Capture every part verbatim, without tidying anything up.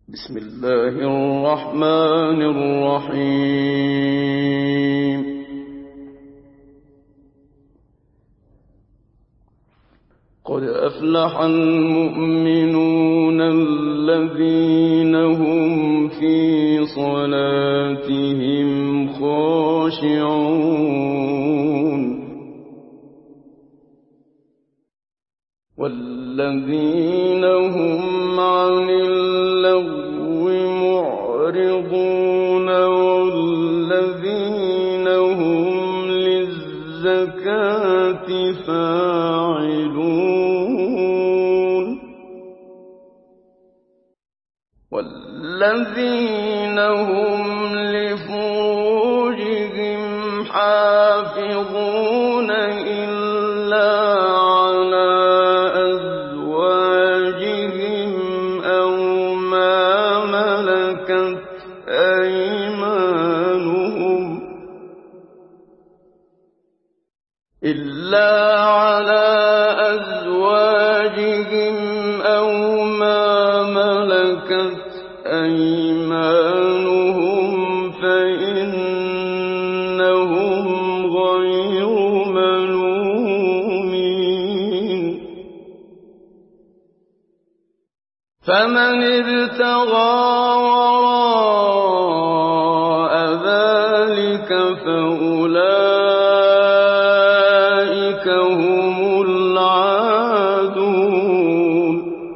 بسم الله الرحمن الرحيم. قد أفلح المؤمنون الذين هم في صلاتهم خاشعون والذين هم عن اللغو معرضون والذين هم للزكاة فاعلون والذين هم لفروجهم حافظون إلا على أزواجهم أو ما ملكت أيمانهم إلا على أزواجهم أو ما ملكت أيمانهم فإنهم غير ملومين. فمن ابتغى وراء ذلك فأولئك هم العادون.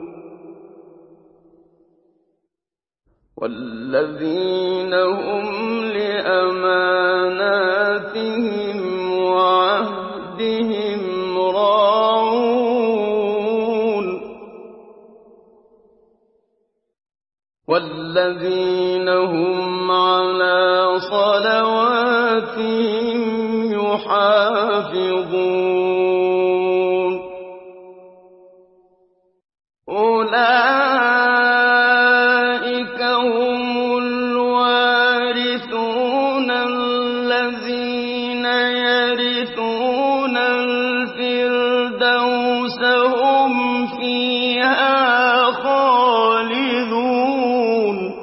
والذين هم لأماناتهم وعهدهم راعون والذين هم على صلواتهم يحافظون. أولئك هم الوارثون الذين يرثون الفردوس هم فيها خالدون.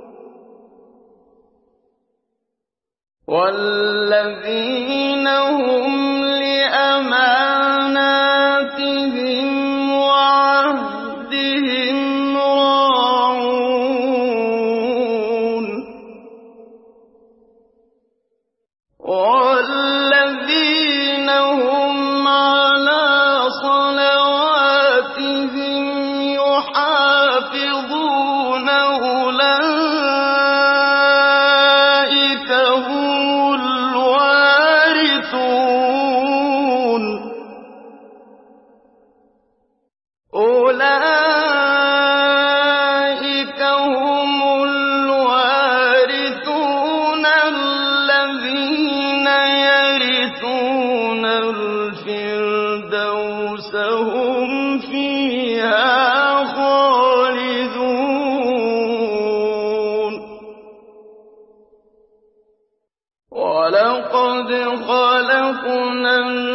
والذين هم لأماناتهم وعهدهم راعون والذين هم على صلواتهم يحافظون. أولئك هم الوارثون. أولئك هم الوارثون الذين يرثون الفردوس هم فيها خالدون. ولقد خلقنا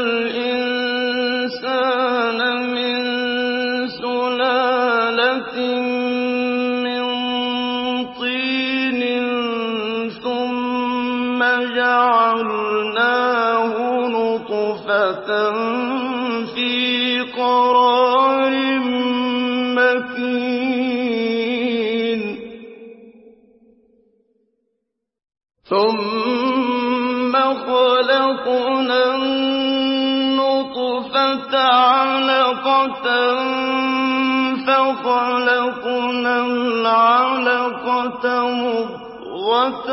الإنسان من سلالة من طين ثم جعلناه نطفة في قرار مكين ثم خلقنا النطفة علقة فخلقنا العلقة مضغة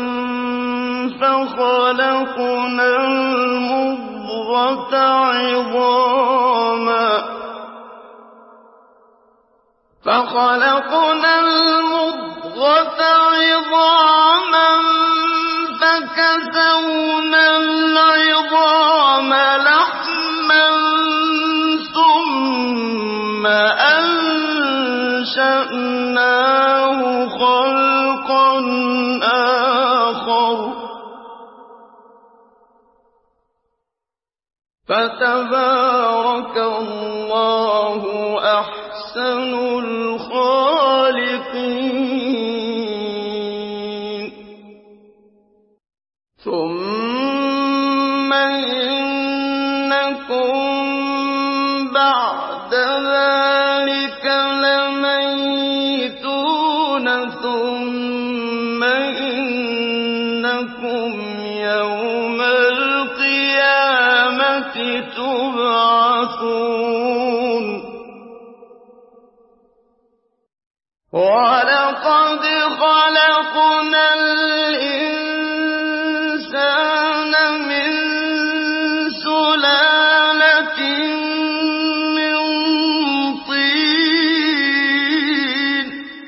فخلقنا المضغة عظاما فخلقنا المضغة عظاما فكسونا العظام لحما ثم أنشأناه خلقا آخر فتبارك الله أحسن الخالقين. وَلَقَدْ خَلَقْنَا الْإِنسَانَ مِن سُلَالَةٍ مِّن طِينٍ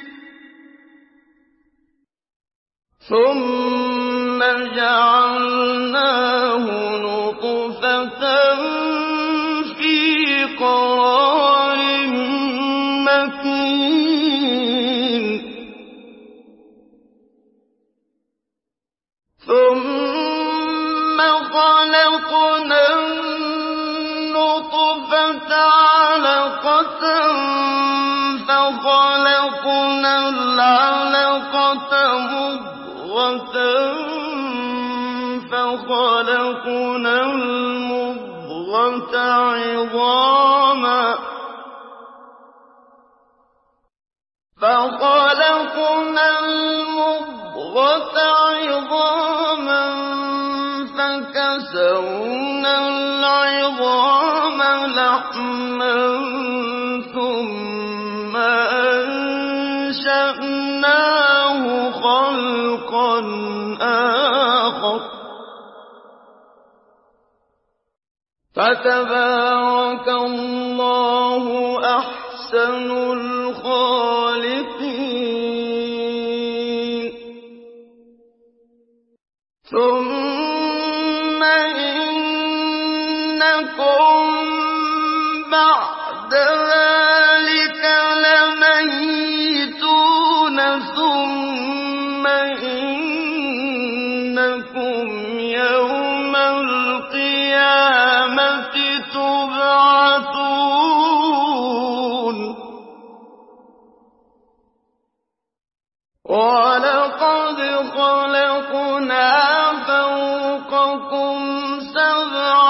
ثُمَّ جَعَلْنَاهُ نُطْفَةً فِي قَرَارٍ مَّكِينٍ ثُمَّ خَلَقْنَا النُّطْفَةَ عَلَقَةً فَخَلَقْنَا الْعَلَقَةَ مُضْغَةً فَخَلَقْنَا الْمُضْغَةَ عِظَامًا فَخَلَقْنَا الْمُضْغَةَ عِظَامًا فَكَسَوْنَا الْعِظَامَ لَحْمًا ثُمَّ أَنشَأْنَاهُ خَلْقًا آخَرَ فَتَبَارَكَ اللَّهُ أَحْسَنُ الْخَالِقِينَ ثُمَّ إِنَّكُم بَعْدَ ذَٰلِكَ لَمَيِّتُونَ ثُمَّ إِنَّكُمْ يَوْمَ الْقِيَامَةِ تُبْعَثُونَ وَلَقَدْ خَلَقْنَا فَوْقَكُمْ سَبْعَ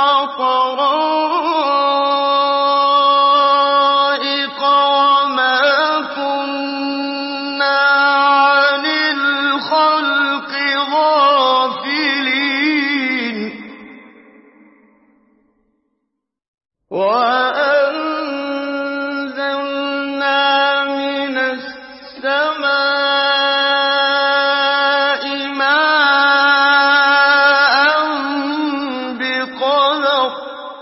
طَرَائِقَ وَمَا كُنَّا عَنِ الْخَلْقِ غَافِلِينَ وَأَنزَلْنَا مِنَ السَّمَاءِ مَاءً بِقَدَرٍ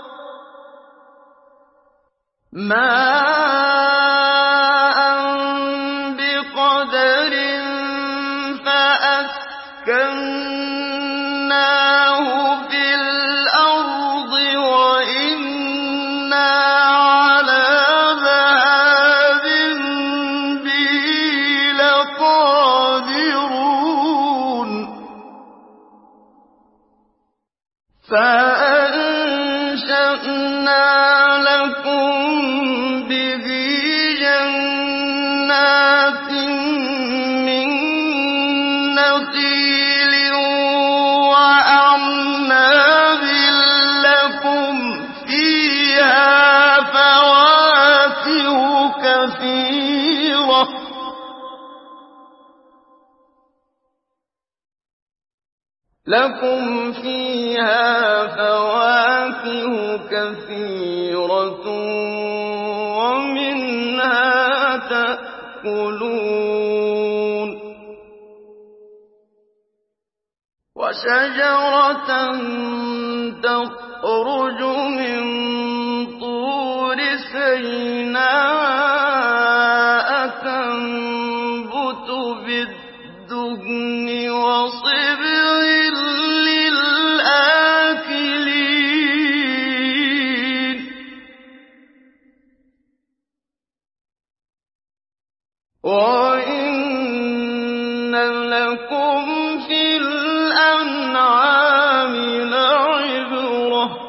فَأَسْكَنَّاهُ فِي الْأَرْضِ وَإِنَّا عَلَىٰ ذَهَابٍ بِهِ لَقَادِرُونَ فَأَنشَأْنَا لَكُم بِهِ جَنَّاتٍ مِّن نَّخِيلٍ وَأَعْنَابٍ لَّكُمْ فِيهَا فَوَاكِهُ كَثِيرَةٌ لَكُمْ فِيهَا فَوَاكِهُ كَثِيرَةٌ وَمِنْهَا تَأْكُلُونَ وَشَجَرَةً تَخْرُجُ مِن طُورِ سَيْنَاءَ تَنبُتُ بِالدُّهْنِ وَصِبْغٍ لِّلْآكِلِينَ وَإِنَّ لَكُمْ فِي الْأَنْعَامِ لَعِبْرَةً ۖ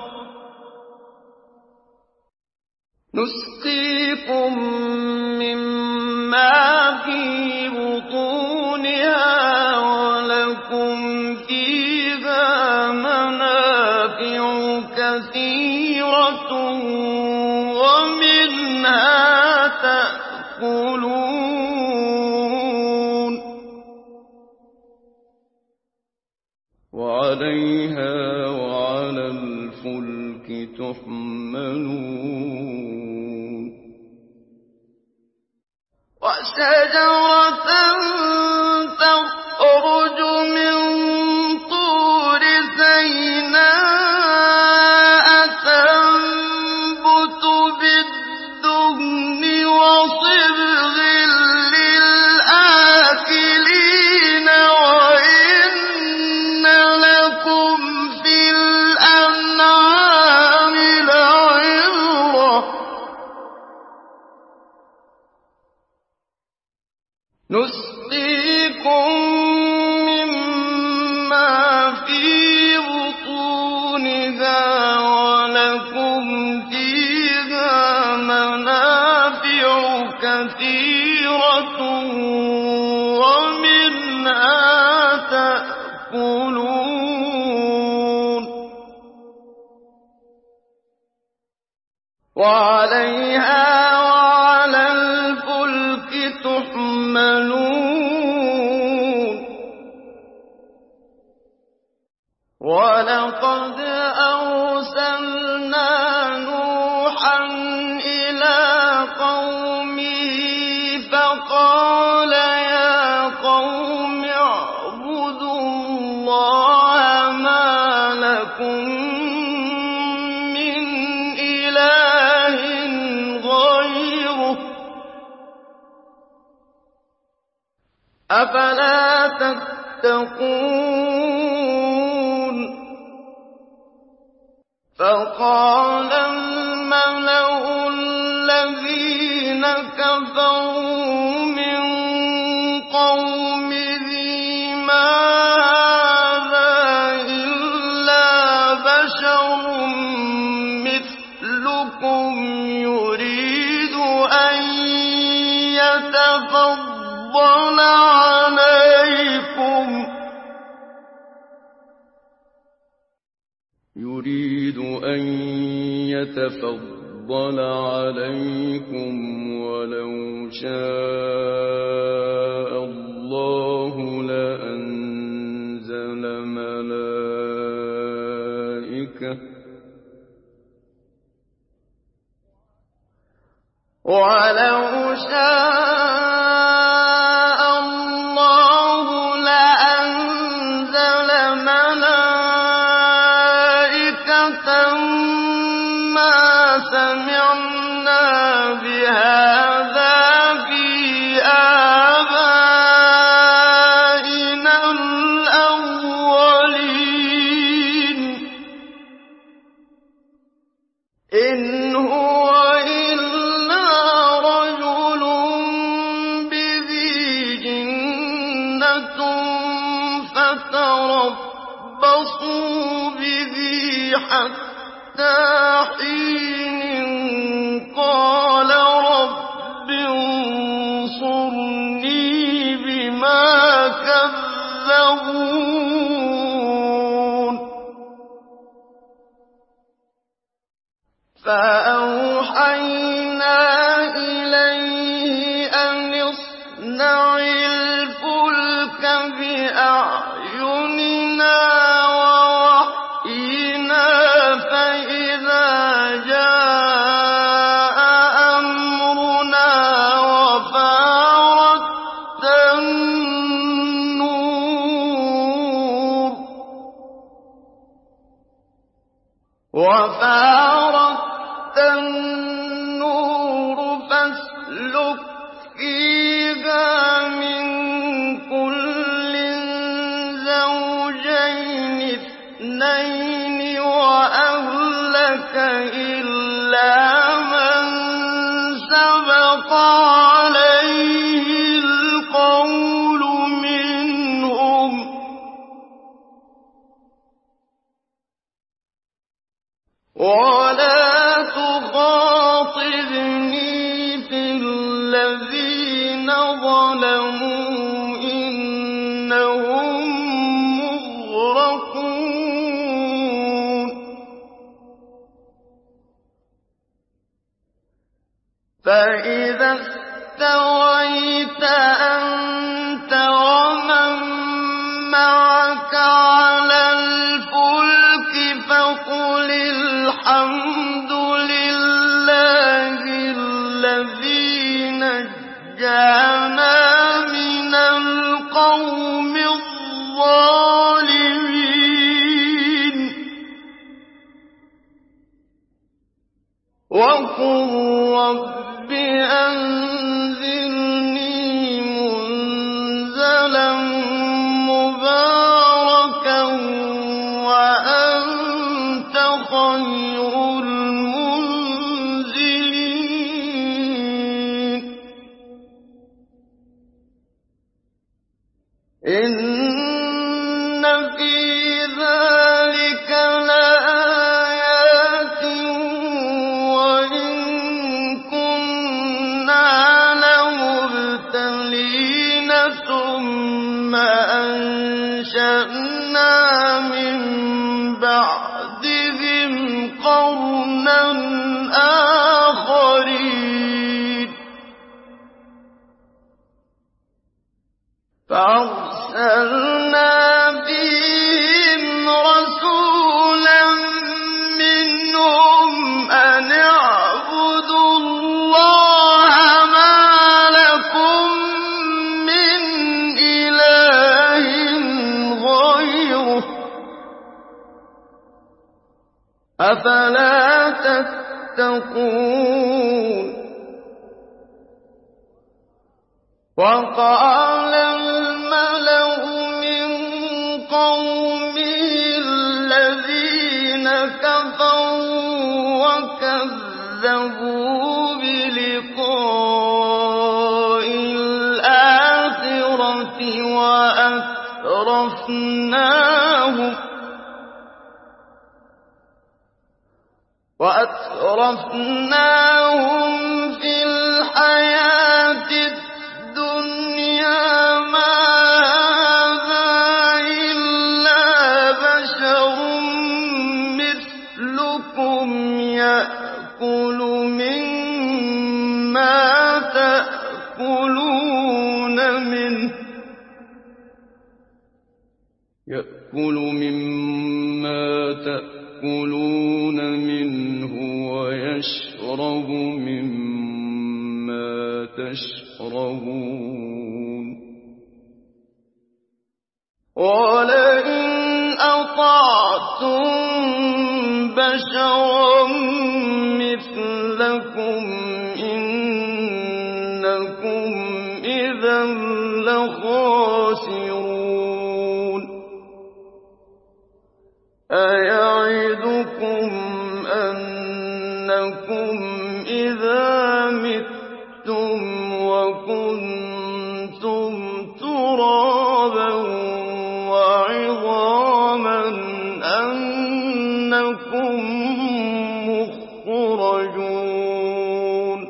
نُسْقِيكُم مِّمَّا فِي بُطُونِهَا وَلَكُمْ فِيهَا مَنَافِعُ كَثِيرَةٌ وَمِنْهَا تَأْكُلُونَ وَعَلَيْهَا وَعَلَى الْفُلْكِ تُحْمَلُونَ شَجَرَةً تَخْرُجُ مِن طُورِ سَيْنَاءَ تَنبُتُ بِالدُّهْنِ وَصِبْغٍ لِّلْآكِلِينَ وَإِنَّ لَكُمْ فِي الْأَنْعَامِ لَعِبْرَةً ۖ نُسْقِيكُم مِّمَّا فِي بُطُونِهَا وَلَكُمْ فِيهَا مَنَافِعُ كَثِيرَةٌ وَمِنْهَا تَأْكُلُونَ وَعَلَيْهَا وَعَلَى الْفُلْكِ تُحْمَلُونَ وَلَقَدْ أَرْسَلْنَا نُوحًا إِلَىٰ قَوْمِهِ فَقَالَ يَا قَوْمِ اعْبُدُوا اللَّهَ مَا لَكُم مِّنْ إِلَٰهٍ غَيْرُهُ ۖ أَفَلَا تَتَّقُونَ فَقَالَ الْمَلَأُ الَّذِينَ كَفَرُوا مِن قَوْمِهِ مَا هَٰذَا إِلَّا بَشَرٌ مِّثْلُكُمْ يُرِيدُ أَن يَتَفَضَّلَ عَلَيْكُمْ يُرِيدُ أَن يَتَفَضَّلَ عَلَيْكُمْ وَلَوْ شَاءَ اللَّهُ لَأَنزَلَ مَلَائِكَةً وَلَوْ شَاءَ اللَّهُ لَأَنزَلَ مَلَائِكَةً مَّا سَمِعْنَا بِهَٰذَا فِي آبَائِنَا الْأَوَّلِينَ إِنْ هُوَ إِلَّا رَجُلٌ بِهِ جِنَّةٌ فَتَرَبَّصُوا بِهِ حَتَّىٰ حِينٍ قَالَ رَبِّ انصُرْنِي بِمَا كَذَّبُونِ فَأَوْحَيْنَا إِلَيْهِ أَنِ اصْنَعِ الْفُلْكَ بِأَعْيُنِنَا وَوَحْيِنَا فَإِذَا جَاءَ أَمْرُنَا وَفَارَتِ النُّورُ النُّورُ فَاسْلُكْ فِيهَا مِن كُلٍّ زَوْجَيْنِ اثْنَيْنِ وَأَهْلَكَ إِلَّا مَن سَبَقَ عَلَيْهِ الْقَوْلُ مِنْهُمْ ۖ وَلَا تُخَاطِبْنِي فِي الَّذِينَ ظَلَمُوا إِنَّهُم مُّغْرَقُونَ فَإِذَا اسْتَوَيْتَ أَنتَ وَمَن مَّعَكَ عَلَى الْفُلْكِ فَقُلِ الْحَمْدُ لِلَّهِ الَّذِي نَجَّانَا إِنَّ فِي ذَٰلِكَ لَآيَاتٍ وَإِن كُنَّا لَمُبْتَلِينَ ثُمَّ أَنشَأْنَا مِن بَعْدِهِمْ قَرْنًا آخَرِينَ فَأَرْسَلْنَا فِيهِمْ رَسُولًا مِّنْهُمْ أَنِ اعْبُدُوا اللَّهَ مَا لَكُم مِّنْ إِلَٰهٍ غَيْرُهُ ۖ أَفَلَا تَتَّقُونَ وَقَالَ الْمَلَأُ مِن قَوْمِهِ الَّذِينَ كَفَرُوا وَكَذَّبُوا بِلِقَاءِ الْآخِرَةِ وَأَتْرَفْنَاهُمْ وَأَتْرَفْنَاهُمْ فِي الْحَيَاةِ الدُّنْيَا مَا هَٰذَا إِلَّا بَشَرٌ مِّثْلُكُمْ يَأْكُلُ مِمَّا تَأْكُلُونَ مِنْهُ يَأْكُلُ مِمَّا تَأْكُلُونَ مِنْهُ وَيَشْرَبُ مِمَّا تَشْرَبُونَ وَلَئِنْ أَطَعْتُم بَشَرًا مِّثْلَكُمْ إِنَّكُمْ إِذًا لَّخَاسِرُونَ أَيَعِدُكُمْ أَنَّكُمْ إِذَا مِتُّمْ وَكُنتُمْ تُرَابًا وَعِظَامًا أَنَّكُم مُّخْرَجُونَ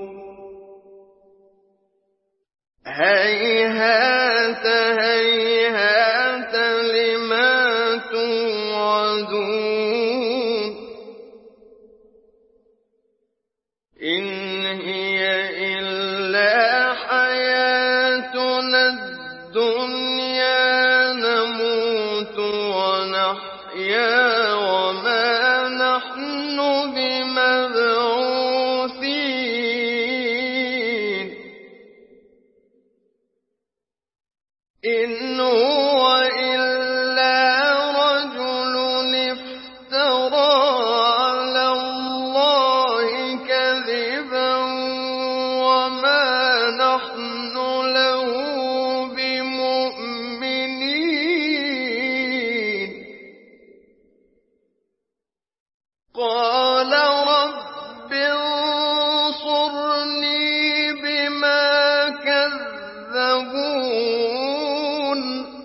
هَيْهَاتَ هَيْهَاتَ لِمَا تُوعَدُونَ إِنْ هِيَ إِلَّا حَيَاتُنَا الدُّنْيَا نَمُوتُ وَنَحْيَا وَمَا نَحْنُ بِمَبْعُوثِينَ إِنْ هُوَ إِلَّا رَجُلٌ افْتَرَىٰ عَلَى اللَّهِ كَذِبًا وَمَا نَحْنُ لَهُ بِمُؤْمِنِينَ قَالَ رَبِّ انصُرْنِي بِمَا كَذَّبُونِ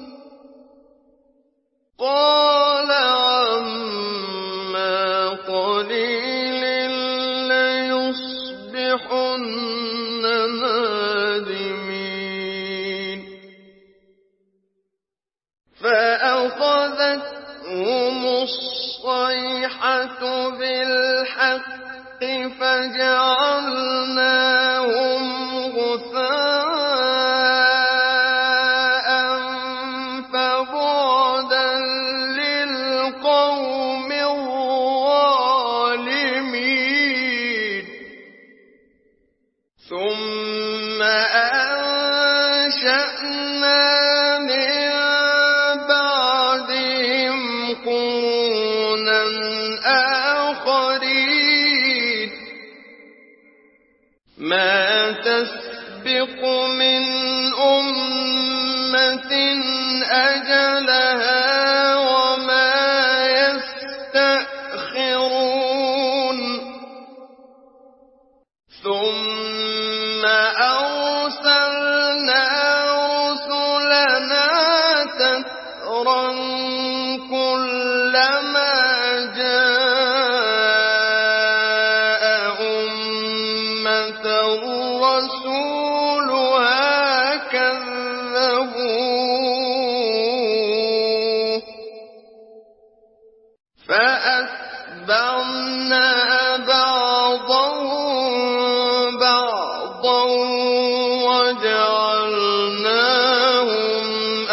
قَالَ عَمَّا قَلِيلٍ لَّيُصْبِحُنَّ نَادِمِينَ فَأَخَذَتْهُمُ الصَّيْحَةُ بِالْحَقِّ فَجَعَلْنَاهُمْ غُثَاءً فَبُعْدًا لِّلْقَوْمِ الظَّالِمِينَ ثُمَّ أَنشَأْنَا مِن بَعْدِهِمْ قُرُونًا آخَرِينَ مَا تَسْبِقُ مِنْ أُمَّةٍ أَجَلَهَا وَمَا يَسْتَأْخِرُونَ ثُمَّ أَرْسَلْنَا رُسُلَنَا بشرا كلما جاء أمة رسولها كذبوه فأتبعنا بعضهم بعضا وجعلناهم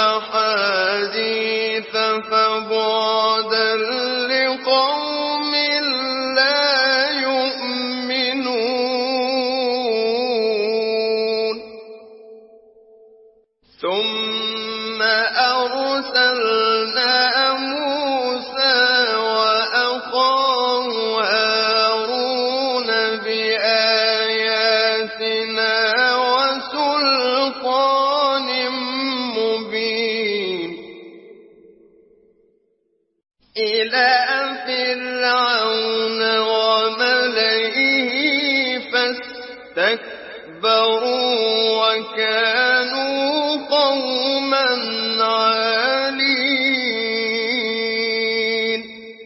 أحاديث فبعدا لقوم لا يؤمنون ثم أرسلنا موسى وأخاه هارون بآياتنا وسلطان مبين إلى فرعون وملئه فاستكبروا وكانوا قوما عالين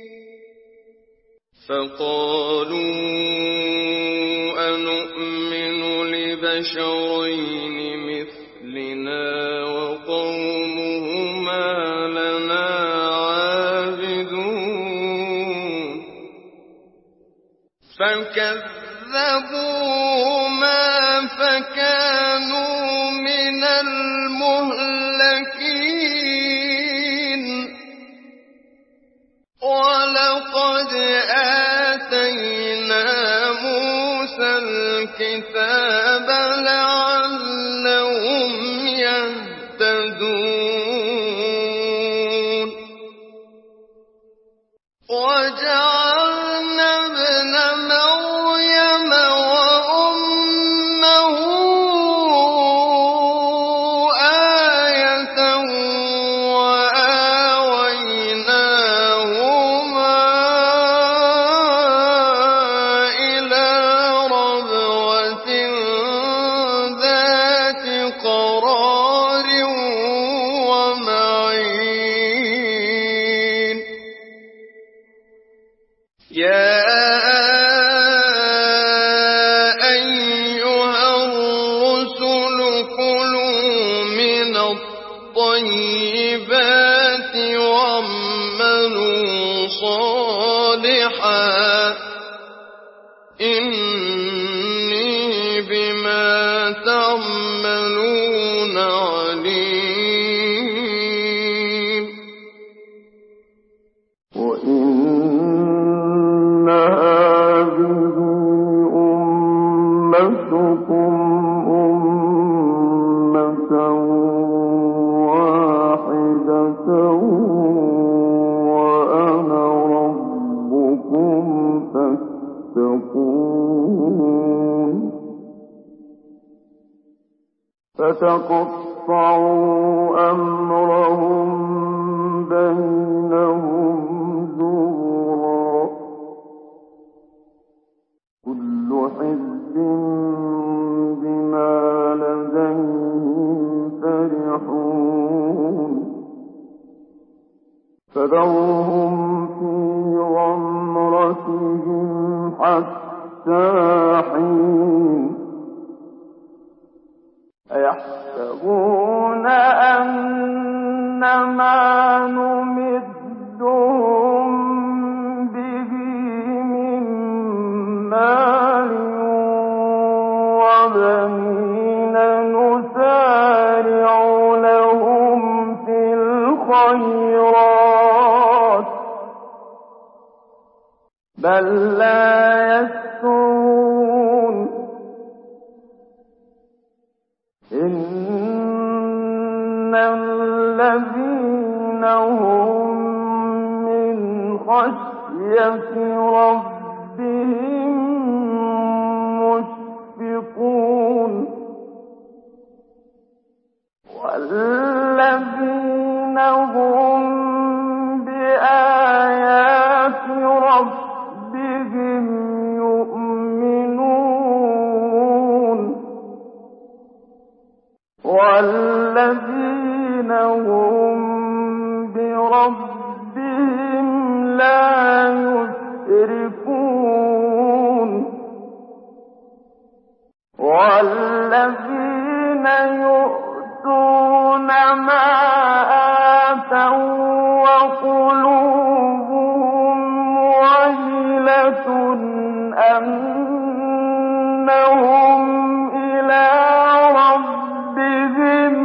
فقالوا أنؤمن لبشرين مثلنا وقومهما لنا عابدون فكذبوهما فكانوا من المهلكين ولقد آتينا موسى الكتاب لعلهم يهتدون وجعلنا ابن مريم وأمه آية وآويناهما إلى ربوة ذات قرار ومعين يا أيها الرسل كلوا من الطيبات واعملوا صالحا إني بما تعملون عليم وإن هذه أمتكم أمة واحدة وأنا ربكم فاتقون فتقطعوا أمرهم بينهم زبرا كل حزب بما لديهم فرحون فذرهم في غمرتهم حتى حين أيحسبون أنما نمدهم به من مال وبنين نسارع لهم في الخيرات بل لا يشعرون إن الذين هم من خشية ربهم مشفقون والذين هم بآيات ربهم يؤمنون والذين هم ربهم لا يشركون والذين يؤتون ما آتوا وقلوبهم وجلة أنهم إلى ربهم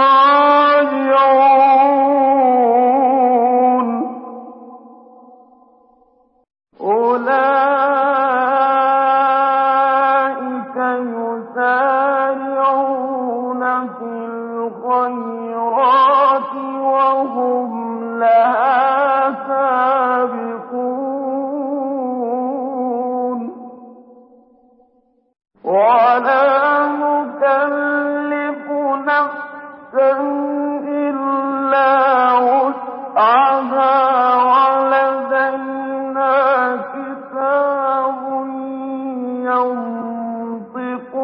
راجعون أولئك يسارعون في الخيرات وهم لها سابقون ولا نكلف نفسا إلا وسعها ولدينا كتاب ينطق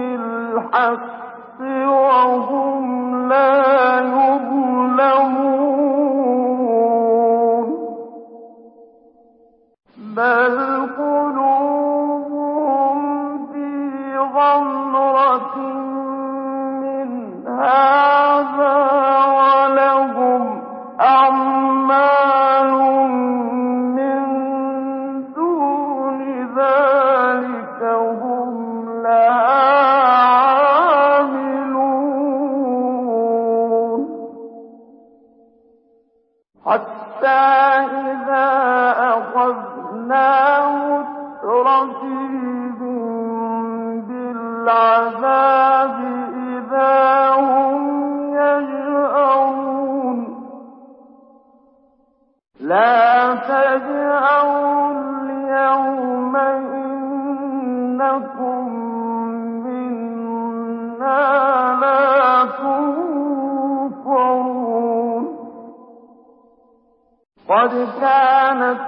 بالحق وهم لا يظلمون بل قلوبهم في غمرة من هذا ولهم أعمال من دون ذلك هم لها عاملون حتى إذا أخذنا مترفيهم بالعذاب إذا هم يجأرون لا تجأروا اليوم إنكم منا لا تنصرون قد كانت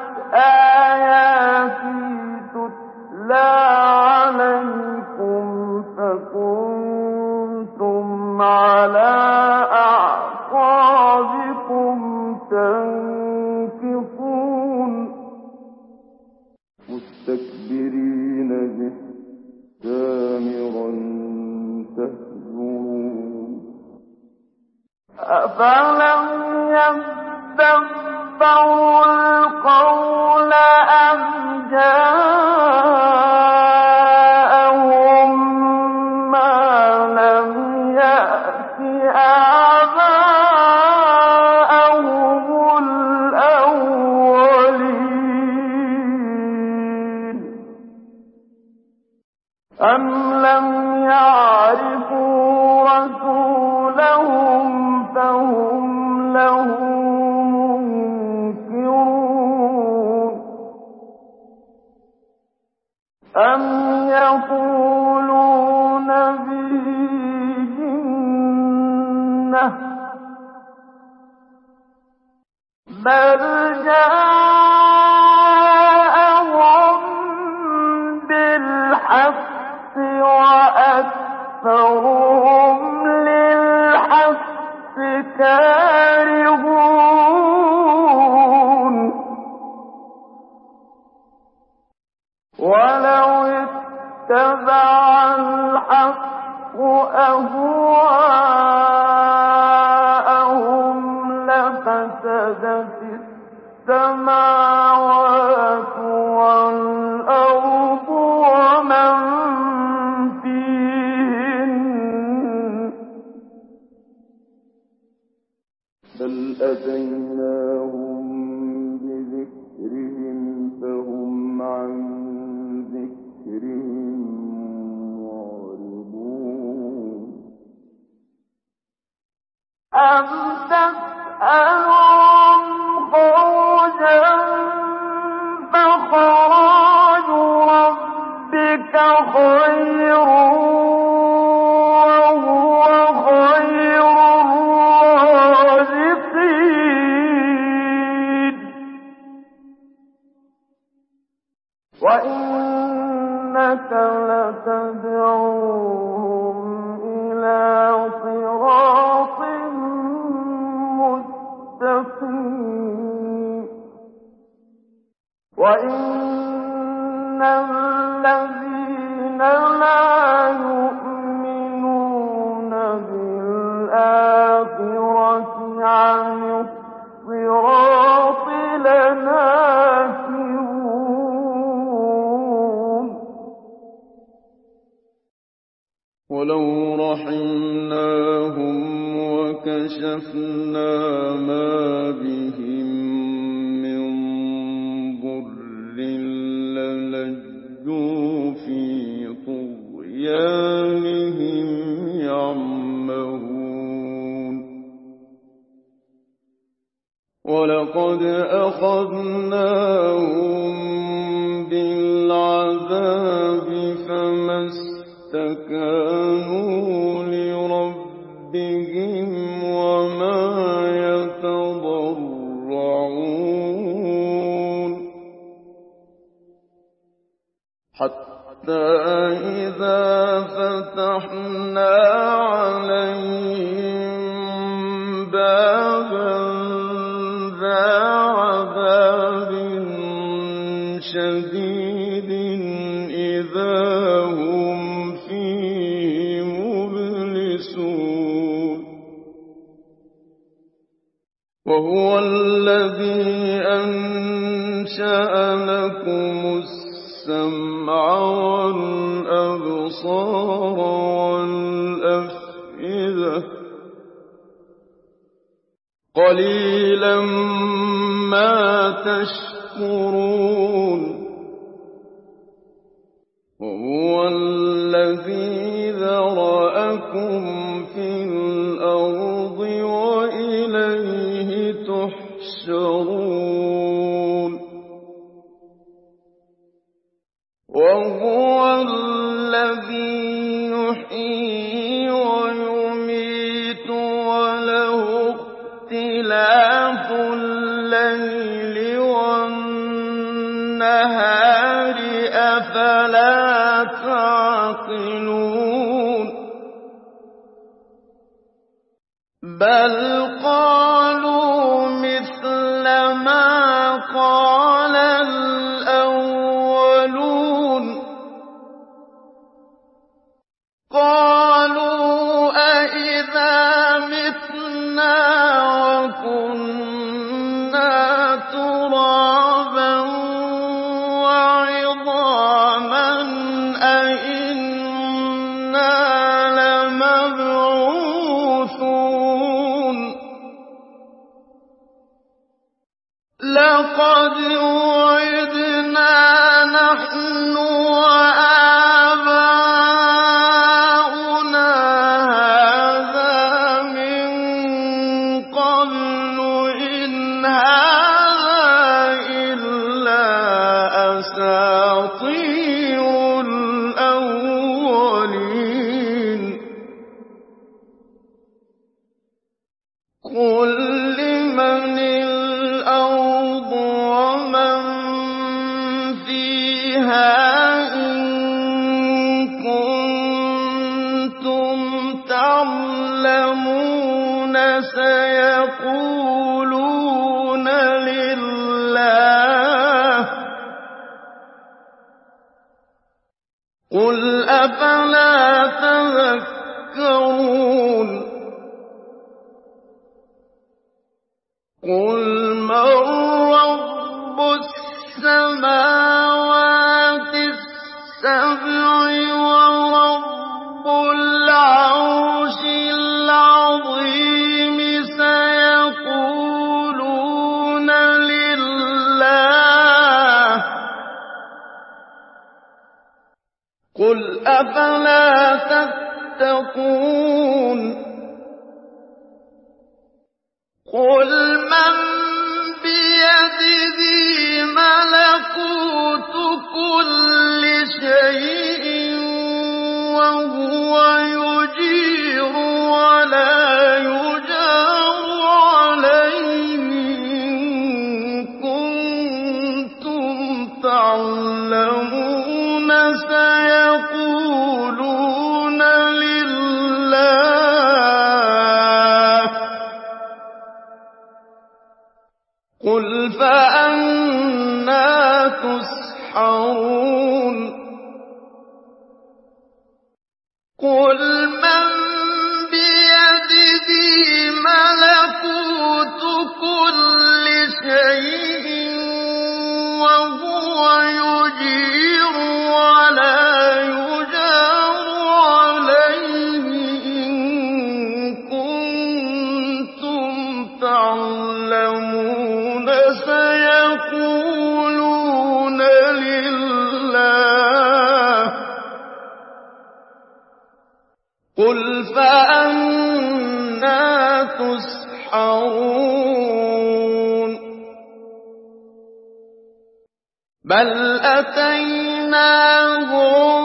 آياتي تتلى عليكم فكنتم على أعقابكم تنكصون مستكبرين به سامرا تهجرون أفلم يدبروا القول أم جاءهم ما لم يأت آباءهم الأولين أم لم يعرفوا رسولهم فهم له منكرون أم يقولون به جنة بل جاءهم بالحق وأكثرهم للحق كارهون ولو اتبع الحق أهواءهم لفسدت السماوات والأرض ومن فيهن بل أتيناهم بذكرهم فهم عن ذكرهم معرضون أم تسألهم خرجا فخراج ربك خير وهو خير الرازقين وإنك لتدعوهم إلى صراط مستقيم اليقين وإن الذين لا يؤمنون بالآخرة عن الصراط لناكبون ولو رحمناهم وكشفنا ما بهم من ضر للجوا في طغيانهم يعمهون ولقد أخذناهم بالعذاب فما استكانوا لربهم وما يتضرعون حتى إذا فتحنا عليهم بابا ذا عذاب شديد إذا هم فيه مبلسون وهو الذي أنشأ لكم السمع والأبصار والأفئدة قليلا ما تشكرون وهو الذي ذرأكم في الأرض وإليه تحشرون وهو الذي يحيي ويميت وله اختلاف الليل والنهار أفلا تعقلون بل قالوا مثل ما قال الأولون قالوا أإذا متنا وكنا ترابا وعظاما أإنا لمبعوثون لقد وعدنا نحن وآباؤنا هذا من قبل إن هذا إلا أساطير الأولين قل لمن الأرض ومن فيها إن كنتم تعلمون سيقولون لله قل أفلا تذكرون قل من رب السماوات السبع ورب العرش العظيم سيقولون لله قل أفلا تتقون قل من بيده ملكوت كل شيء وهو يجير ولا يجار عليه إن كنتم تعلمون سيقولون لله قُلْ فَأَنَّىٰ تُسْحَرُونَ قُلْ مَن بِيَدِهِ مَلَكُوتُ كُلِّ شَيْءٍ وَهُوَ يُجِيرُ وَلَا يُجَارُ عَلَيْهِ إِن كُنتُمْ تَعْلَمُونَ سَيَقُولُونَ لِلَّهِ قُلْ فَأَنَّىٰ تُسْحَرُونَ بَلْ أَتَيْنَاهُم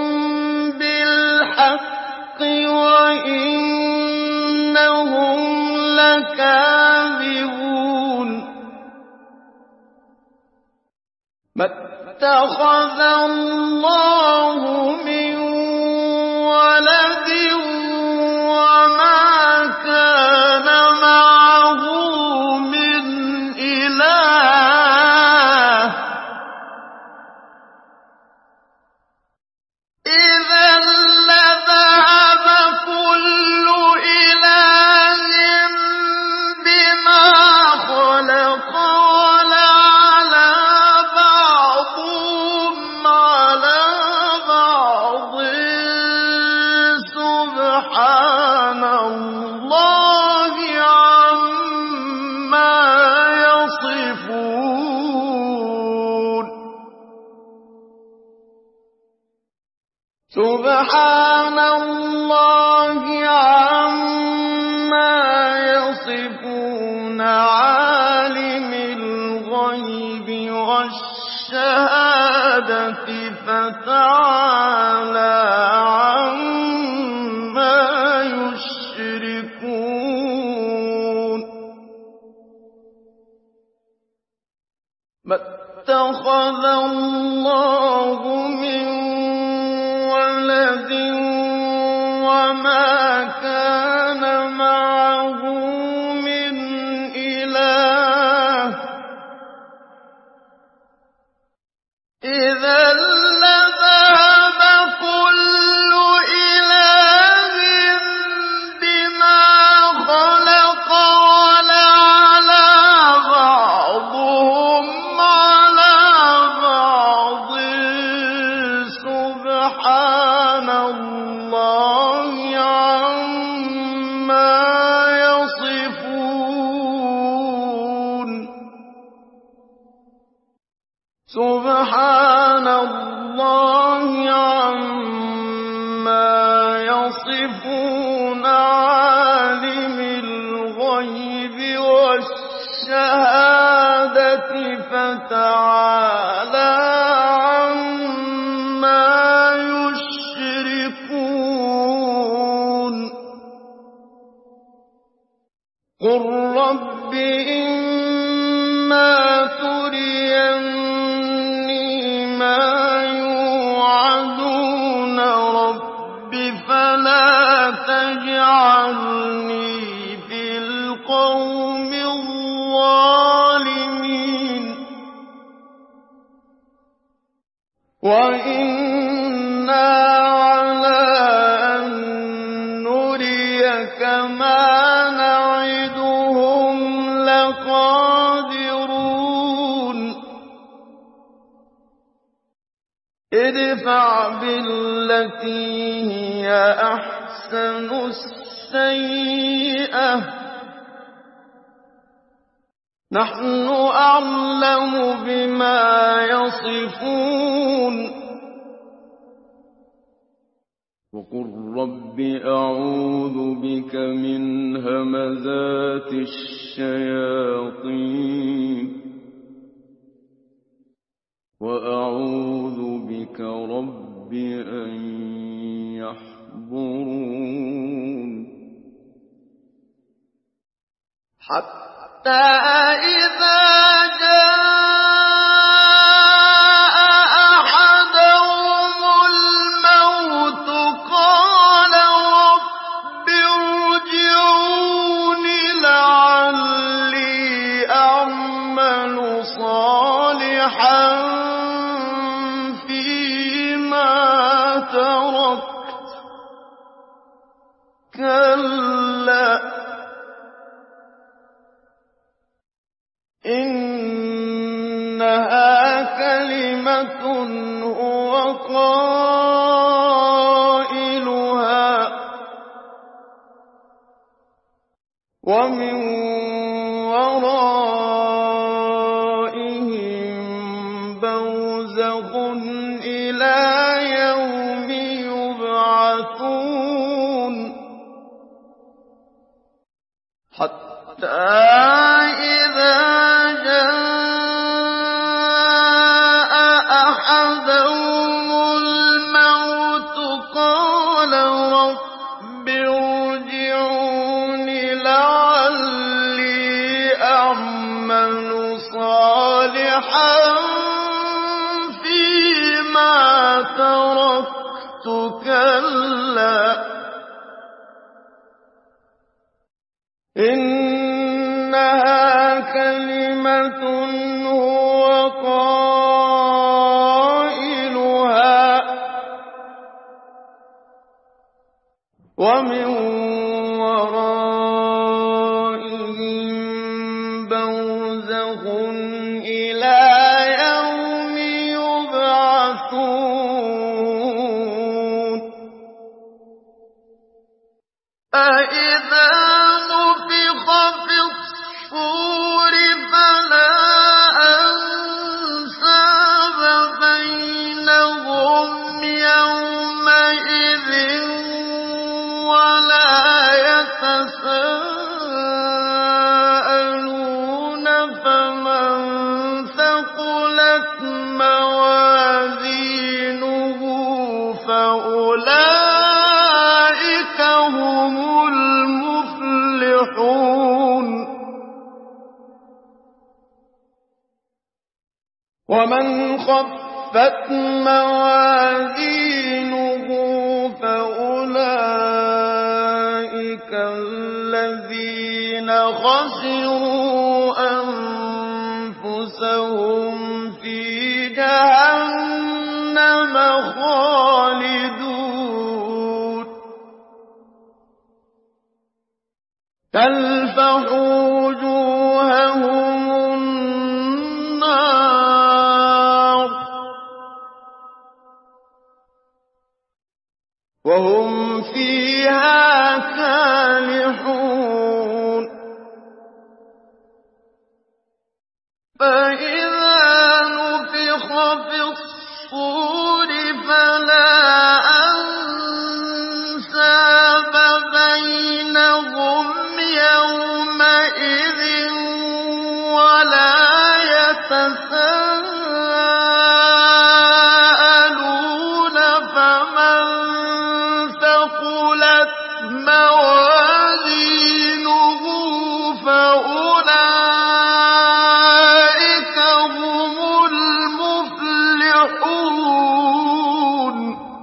بِالْحَقِّ وَإِنَّهُمْ لَكَاذِبُونَ مَا اتَّخَذَ اللَّهُ مِن وَلَدٍ وَمَا كَانَ مَعَهُ مِنْ إِلَٰهٍ ۚ إِذًا لَّذَهَبَ كُلُّ إِلَٰهٍ بِمَا خَلَقَ وَلَعَلَا بَعْضُهُمْ عَلَىٰ بَعْضٍ سُبْحَانَ اللَّهِ عَمَّا يَصِفُونَ سُبْحَانَ اللَّهِ عَمَّا يَصِفُونَ عَالِمِ الْغَيْبِ وَالشَّهَادَةِ فَتَعَالَىٰ عَمَّا يُشْرِكُونَ مَا اتَّخَذَ اللَّهُ مِن وَلَدٍ وَمَا كَانَ مَعَهُ مِنْ إِلَٰهٍ ۚ إِذًا لَّذَهَبَ كُلُّ إِلَٰهٍ بِمَا خَلَقَ وَلَعَلَا بَعْضُهُمْ عَلَىٰ بَعْضٍ سُبْحَانَ اللَّهِ عَمَّا يَصِفُونَ سُبْحَانَ اللَّهِ عَمَّا يَصِفُونَ عَالِمِ الْغَيْبِ وَالشَّهَادَةِ فَتَعَالَىٰ عَمَّا يُشْرِكُونَ قُل رَّبِّ إِمَّا تُرِيَنِّي مَا يُوعَدُونَ رَبِّ فَلَا تَجْعَلْنِي فِي الْقَوْمِ الظَّالِمِينَ وَإِنَّا عَلَىٰ أَن نُّرِيَكَ مَا نَعِدُهُمْ لَقَادِرُونَ ادْفَعْ بِالَّتِي هِيَ أَحْسَنُ السَّيِّئَةَ ۚ نَحْنُ أَعْلَمُ بِمَا يَصِفُونَ وَقُل رَّبِّ أَعُوذُ بِكَ مِنْ هَمَزَاتِ الشَّيَاطِينِ وَأَعُوذُ بِكَ رَبِّ أَن يَحْضُرُونِ حَتَّىٰ إِذَا جَاءَ أَحَدَهُمُ الْمَوْتُ قَالَ رَبِّ ارْجِعُونِ لَعَلِّي أَعْمَلُ كلمة هو قائلها ومن ورائهم برزخ إلى يوم يبعثون حتى إذا جاء أحدهم الموت قال رب ارجعون لعلي أعمل صالحا فيما تركت كلا إنها كلمة هو قائلها ومن ورائهم برزخ إلى يوم يبعثون فإذا نفخ في الصور فلا أنساب بينهم يومئذ ولا يتساءلون فمن ثقلت موازينه فأولئك هم المفلحون ومن خفت موازينه فأولئك الذين خسروا أنفسهم في جهنم خالدون تلفح وجوههم النار وهم فيها كالحون فإذا نفخ في الصور فلا أنساب بينهم يومئذ ولا يتساءلون فمن ثقلت موازينه فأولئك هم المفلحون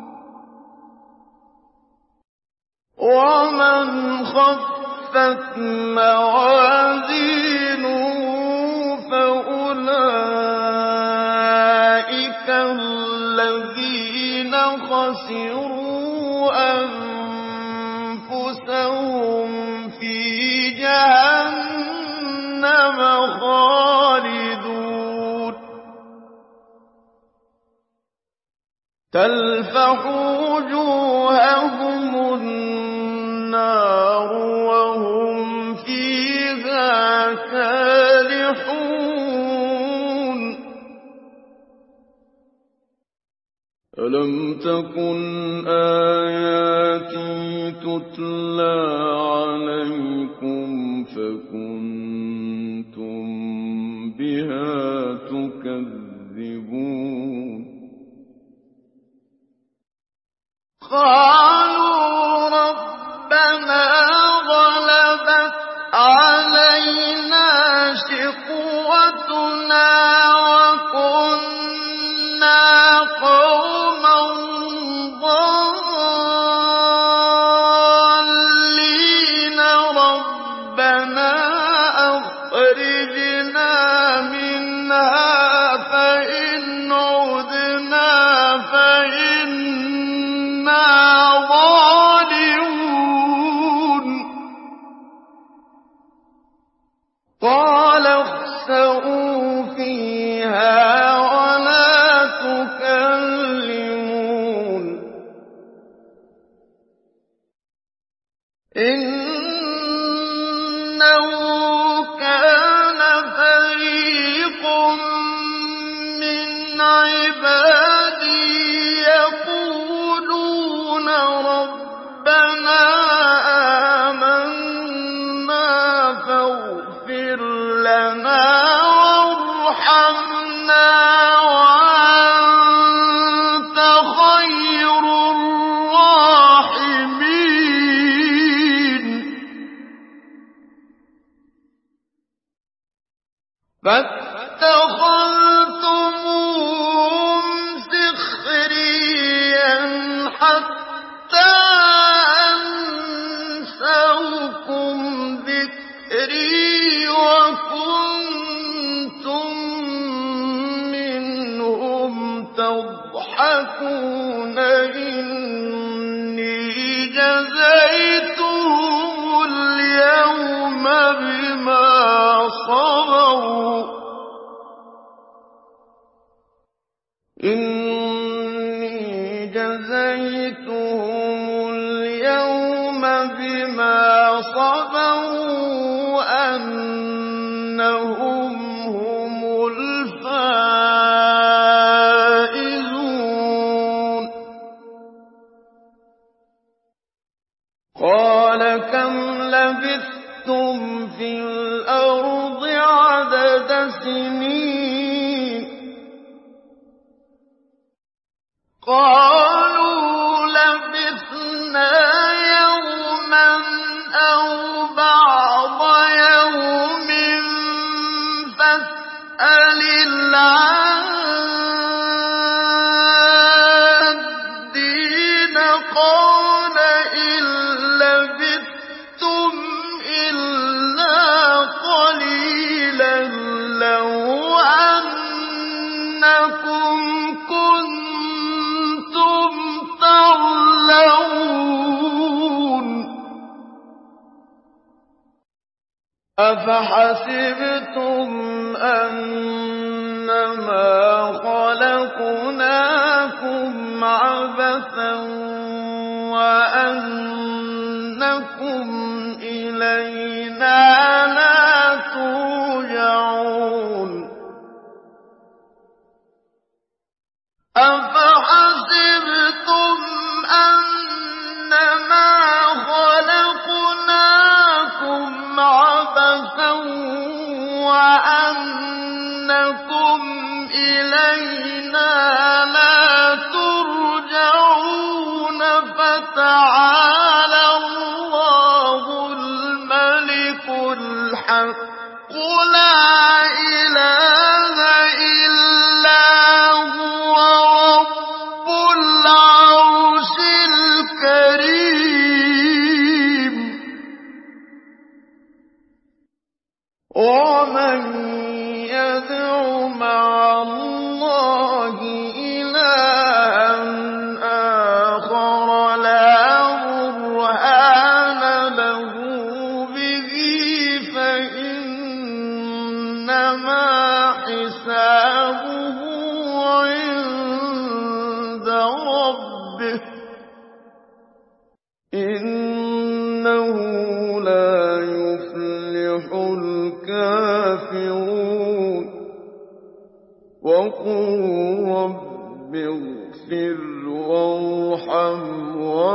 ومن خفت موازينه فأولئك الذين خسروا أنفسهم في جهنم خالدون تلفح وجوههم النار وهم فيها كالحون ألم تكن آياتي تتلى عليكم فكنتم بها تكذبون قالوا ربنا غلبت علينا شقوتنا وكنا قوما ضالين ربنا أخرجنا منها فإن عدنا فإنا ظالمون قال اخسئوا فيها كَانَ فَرِيقٌ مِّنْ عِبَادِي يَقُولُونَ رَبَّنَا آمَنَّا فَاغْفِرْ لَنَا وَارْحَمْنَا وَأَنتَ خَيْرُ الرَّاحِمِينَ فَاتَّخَذْتُمُوهُمْ سِخْرِيًّا حَتَّىٰ أَنسَوْكُمْ ذِكْرِي وَكُنتُم مِّنْهُمْ تَضْحَكُونَ إِنِّي جَزَيْتُهُمُ الْيَوْمَ بِمَا صَبَرُوا إِنِّي جَزَيْتُهُمُ الْيَوْمَ بِمَا صَبَرُوا أَنَّهُمْ هُمُ الْفَائِزُونَ قَالَ كَمْ لَبِثْتُمْ فِي الْأَرْضِ عَدَدَ سِنِينَ قَالُوا لَبِثْنَا يَوْمًا أَوْ بَعْضَ يَوْمٍ فَاسْأَلِ الْعَادِّينَ قَالَ إِن لَّبِثْتُمْ إِلَّا قَلِيلًا لَّوْ أَنَّكُمْ كُنتُمْ تَعْلَمُونَ أَفَحَسِبْتُمْ أَنَّمَا خَلَقْنَاكُمْ عَبَثًا وَأَنَّكُمْ إِلَيْنَا لَا تُرْجَعُونَ أَفَحَسِبْتُمْ أَنَّمَا خَلَقْنَاكُمْ عَبَثًا وَأَنَّكُمْ إِلَيْنَا لَا تُرْجَعُونَ فَتَعَالَى اللَّهُ الْمَلِكُ الْحَقُّ لَا إِلَٰهَ إِلَّا هُوَ رَبُّ الْعَرْشِ الْكَرِيمِ وَمَن يَدْعُ مَعَ اللَّهِ إِلَٰهًا آخَرَ لَا بُرْهَانَ لَهُ بِهِ فَإِنَّمَا حِسَابُهُ عِندَ رَبِّهِ ۚ إِنَّهُ لَا يُفْلِحُ الْكَافِرُونَ وَقُل رَّبِّ اغْفِرْ وَارْحَمْ